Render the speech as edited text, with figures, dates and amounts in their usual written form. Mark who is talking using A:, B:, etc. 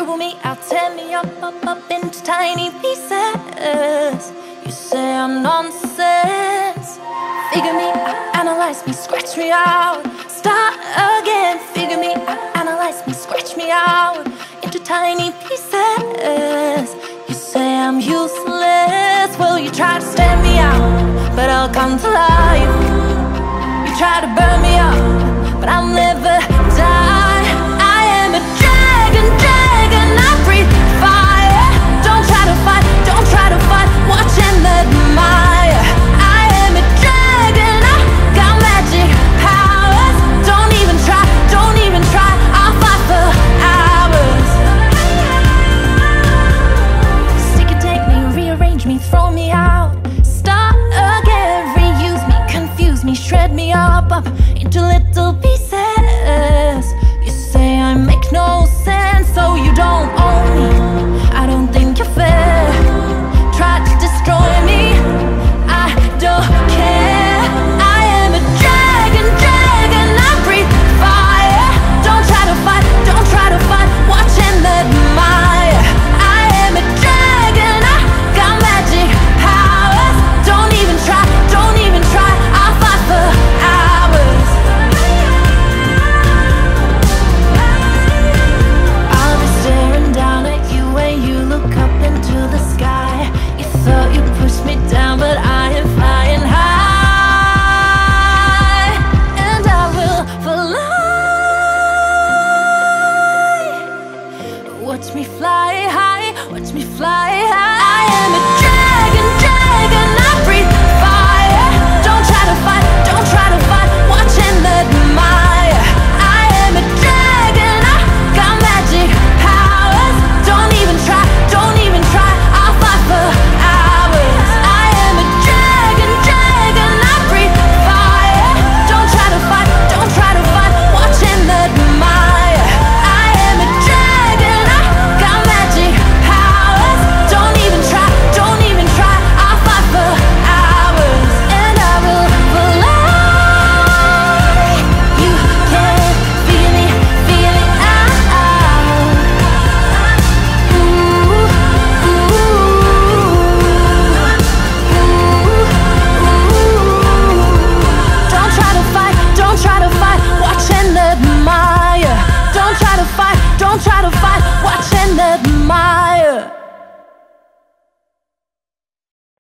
A: Nibble me out, tear me up into tiny pieces. You say I'm nonsense. Figure me out, analyze me, scratch me out. Start again, figure me out, analyze me, scratch me out into tiny pieces. You say I'm useless. Well, you try to stand me out, but I'll come to life. You try to burn me up, but I'll never die. I am a dragon, I breathe fire. Don't try to fight, don't try to fight, watch and admire. I am a dragon, I got magic powers. Don't even try, don't even try, I'll fight for hours. Stick it, take me, rearrange me, throw me out. Start again, reuse me, confuse me, shred me up into little pieces. You say I make no sense, so you don't own me. I don't think you're fair. Try to destroy me, I don't care. I am a dragon, I breathe fire. Don't try to fight, don't try to fight, watch and admire. I am a dragon, I got magic powers. Don't even try, don't even try, I'll fight for hours. I'll be staring down at you when you look up into the sky. You thought you pushed me down, but I am flying high, and I will fly. Watch me fly high, watch me fly high. I am a